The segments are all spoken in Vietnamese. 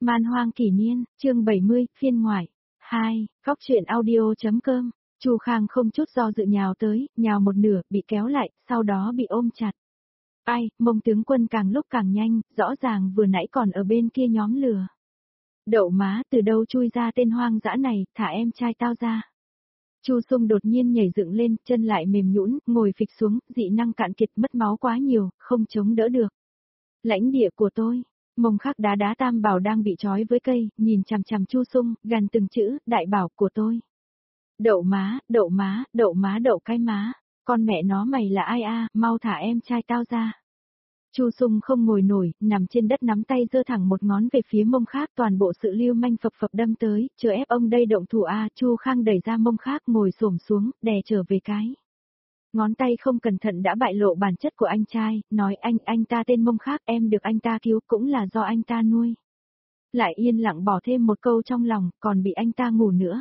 Man hoang kỷ niên, chương 70, phiên ngoại. 2, góc truyện audio.com. Chu Khang không chút do dự nhào tới, nhào một nửa, bị kéo lại, sau đó bị ôm chặt. Ai, Mông tướng quân càng lúc càng nhanh, rõ ràng vừa nãy còn ở bên kia nhóm lửa. Đậu má, từ đâu chui ra tên hoang dã này, thả em trai tao ra. Chu Sung đột nhiên nhảy dựng lên, chân lại mềm nhũn, ngồi phịch xuống, dị năng cạn kiệt, mất máu quá nhiều, không chống đỡ được. Lãnh địa của tôi. Mông Khắc đá đá Tam Bảo đang bị trói với cây, nhìn chằm chằm Chu Sung, gằn từng chữ, đại bảo của tôi. Đậu má, đậu má, đậu má, đậu cái má, con mẹ nó mày là ai a, mau thả em trai tao ra. Chu Sung không ngồi nổi, nằm trên đất nắm tay giơ thẳng một ngón về phía Mông Khắc, toàn bộ sự lưu manh phập phập đâm tới, chờ ép ông đây động thủ a. Chu Khang đẩy ra Mông Khắc ngồi xổm xuống, đè trở về cái. Ngón tay không cẩn thận đã bại lộ bản chất của anh trai, nói anh ta tên Mông Khắc, em được anh ta cứu cũng là do anh ta nuôi. Lại yên lặng bỏ thêm một câu trong lòng, còn bị anh ta ngủ nữa.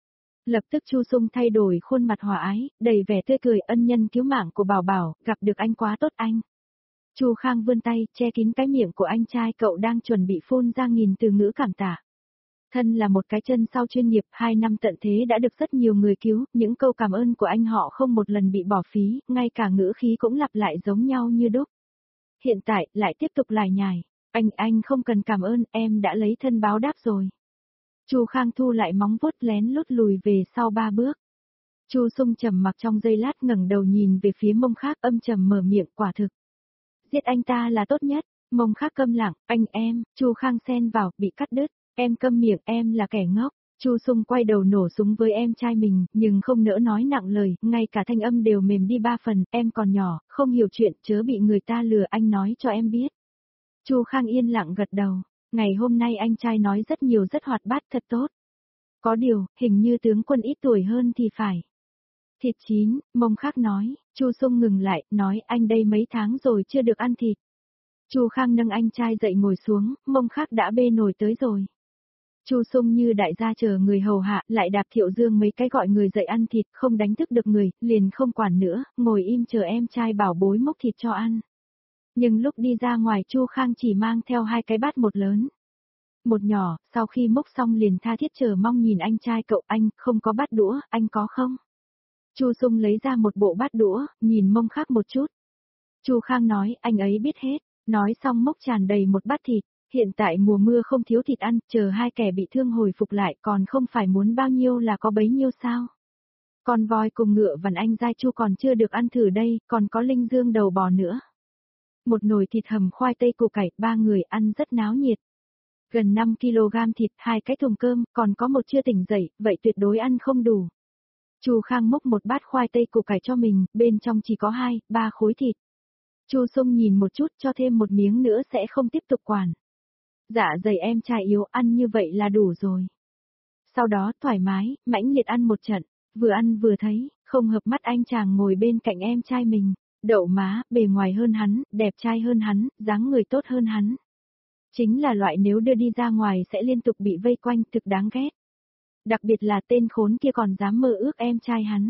Lập tức Chu Sung thay đổi khuôn mặt hòa ái, đầy vẻ tươi cười, ân nhân cứu mạng của Bảo Bảo, gặp được anh quá tốt anh. Chu Khang vươn tay, che kín cái miệng của anh trai, cậu đang chuẩn bị phun ra nghìn từ ngữ cảm tạ. Thân là một cái chân sau chuyên nghiệp, 2 năm tận thế đã được rất nhiều người cứu, những câu cảm ơn của anh họ không một lần bị bỏ phí, ngay cả ngữ khí cũng lặp lại giống nhau như đúc. Hiện tại, lại tiếp tục lải nhải, anh không cần cảm ơn, em đã lấy thân báo đáp rồi. Chu Khang thu lại móng vuốt lén lút lùi về sau 3 bước. Chu Sung trầm mặc trong giây lát ngẩng đầu nhìn về phía Mông Khắc, âm trầm mở miệng, quả thực. Giết anh ta là tốt nhất. Mông Khắc câm lặng, em, Chu Khang xen vào, bị cắt đứt. Em câm miệng, em là kẻ ngốc. Chu Sung quay đầu nổ súng với em trai mình, nhưng không nỡ nói nặng lời, ngay cả thanh âm đều mềm đi 3 phần, em còn nhỏ, không hiểu chuyện, chớ bị người ta lừa, anh nói cho em biết. Chu Khang yên lặng gật đầu, ngày hôm nay anh trai nói rất nhiều, rất hoạt bát, thật tốt. Có điều, hình như tướng quân ít tuổi hơn thì phải. Thịt chín, Mông Khắc nói, Chu Sung ngừng lại, nói anh đây mấy tháng rồi chưa được ăn thịt. Chu Khang nâng anh trai dậy ngồi xuống, Mông Khắc đã bê nồi tới rồi. Chu Sung như đại gia chờ người hầu hạ, lại đạp Thiệu Dương mấy cái gọi người dậy ăn thịt, không đánh thức được người, liền không quản nữa, ngồi im chờ em trai bảo bối mốc thịt cho ăn. Nhưng lúc đi ra ngoài Chu Khang chỉ mang theo 2 cái bát, một lớn, một nhỏ, sau khi mốc xong liền tha thiết chờ mong nhìn anh trai cậu, anh, không có bát đũa, anh có không? Chu Sung lấy ra một bộ bát đũa, nhìn Mông Khắc một chút. Chu Khang nói, anh ấy biết hết, nói xong mốc tràn đầy một bát thịt. Hiện tại mùa mưa không thiếu thịt ăn, chờ 2 kẻ bị thương hồi phục lại còn không phải muốn bao nhiêu là có bấy nhiêu sao. Con voi cùng ngựa vằn anh giai Chu còn chưa được ăn thử đây, còn có linh dương đầu bò nữa. Một nồi thịt hầm khoai tây củ cải, 3 người ăn rất náo nhiệt. Gần 5 kg thịt, 2 cái thùng cơm, còn có một chưa tỉnh dậy, vậy tuyệt đối ăn không đủ. Chu Khang múc một bát khoai tây củ cải cho mình, bên trong chỉ có 2, 3 khối thịt. Chu Sung nhìn một chút, cho thêm một miếng nữa sẽ không tiếp tục quản. Dạ dày em trai yếu, ăn như vậy là đủ rồi. Sau đó thoải mái, mãnh liệt ăn một trận, vừa ăn vừa thấy, không hợp mắt anh chàng ngồi bên cạnh em trai mình. Đậu má, bề ngoài hơn hắn, đẹp trai hơn hắn, dáng người tốt hơn hắn. Chính là loại nếu đưa đi ra ngoài sẽ liên tục bị vây quanh, thực đáng ghét. Đặc biệt là tên khốn kia còn dám mơ ước em trai hắn.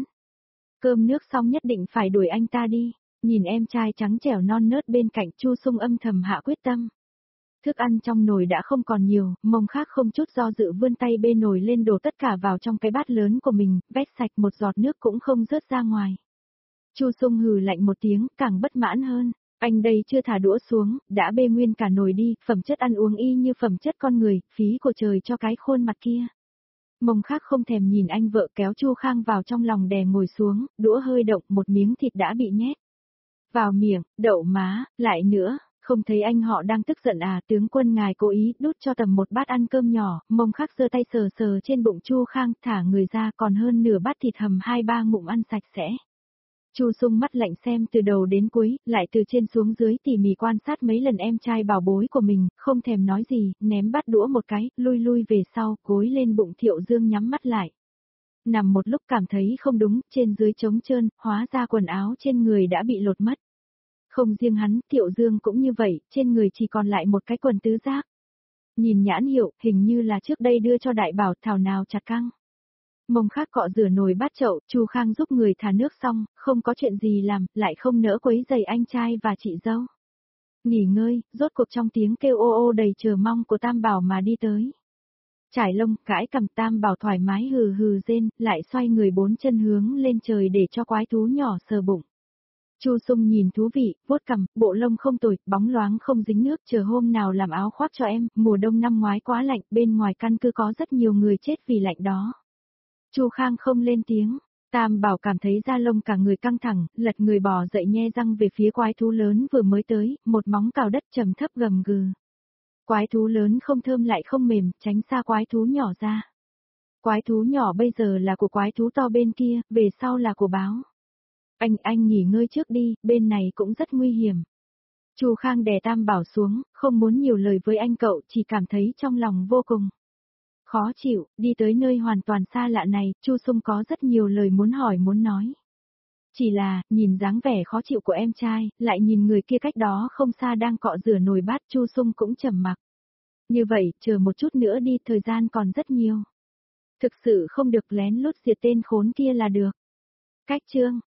Cơm nước xong nhất định phải đuổi anh ta đi. Nhìn em trai trắng trẻo non nớt bên cạnh, Chu Sung âm thầm hạ quyết tâm. Thức ăn trong nồi đã không còn nhiều, Mông Khắc không chút do dự vươn tay bê nồi lên đổ tất cả vào trong cái bát lớn của mình, vét sạch một giọt nước cũng không rớt ra ngoài. Chu Sung hừ lạnh một tiếng, càng bất mãn hơn. Anh đây chưa thả đũa xuống, đã bê nguyên cả nồi đi, phẩm chất ăn uống y như phẩm chất con người, phí của trời cho cái khuôn mặt kia. Mông Khắc không thèm nhìn anh vợ kéo Chu Khang vào trong lòng đè ngồi xuống, đũa hơi động, một miếng thịt đã bị nhét vào miệng, đậu má, lại nữa, không thấy anh họ đang tức giận à, tướng quân ngài cố ý đút cho tầm một bát ăn cơm nhỏ. Mông Khắc giơ tay sờ sờ trên bụng Chu Khang, thả người ra, còn hơn nửa bát thịt hầm 2-3 ngụm ăn sạch sẽ. Chu Sung mắt lạnh xem từ đầu đến cuối, lại từ trên xuống dưới tỉ mỉ quan sát mấy lần em trai bảo bối của mình, không thèm nói gì, ném bát đũa một cái, lui về sau, gối lên bụng Thiệu Dương nhắm mắt lại. Nằm một lúc cảm thấy không đúng, trên dưới trống trơn, hóa ra quần áo trên người đã bị lột mất. Không riêng hắn, Thiệu Dương cũng như vậy, trên người chỉ còn lại một cái quần tứ giác. Nhìn nhãn hiệu, hình như là trước đây đưa cho đại bảo, thảo nào chặt căng. Mông Khắc cọ rửa nồi bát chậu, Chu Khang giúp người thả nước xong, không có chuyện gì làm, lại không nỡ quấy rầy anh trai và chị dâu. Nghỉ ngơi, rốt cuộc trong tiếng kêu ô ô đầy chờ mong của Tam Bảo mà đi tới. Trải lông, gãi cầm Tam Bảo thoải mái hừ hừ rên, lại xoay người 4 chân hướng lên trời để cho quái thú nhỏ sờ bụng. Chu Sung nhìn thú vị, vuốt cằm, bộ lông không tồi, bóng loáng không dính nước, chờ hôm nào làm áo khoác cho em, mùa đông năm ngoái quá lạnh, bên ngoài căn cứ có rất nhiều người chết vì lạnh đó. Chu Khang không lên tiếng, Tam Bảo cảm thấy da lông cả người căng thẳng, lật người bò dậy nhe răng về phía quái thú lớn vừa mới tới, một móng cào đất trầm thấp gầm gừ. Quái thú lớn không thơm lại không mềm, tránh xa quái thú nhỏ ra. Quái thú nhỏ bây giờ là của quái thú to bên kia, về sau là của báo. Anh nghỉ ngơi trước đi, bên này cũng rất nguy hiểm. Chu Khang đè Tam Bảo xuống, không muốn nhiều lời với anh cậu, chỉ cảm thấy trong lòng vô cùng khó chịu, đi tới nơi hoàn toàn xa lạ này, Chu Sung có rất nhiều lời muốn hỏi muốn nói. Chỉ là, nhìn dáng vẻ khó chịu của em trai, lại nhìn người kia cách đó không xa đang cọ rửa nồi bát, Chu Sung cũng trầm mặc. Như vậy, chờ một chút nữa đi, thời gian còn rất nhiều. Thực sự không được lén lút diệt tên khốn kia là được. Cách chương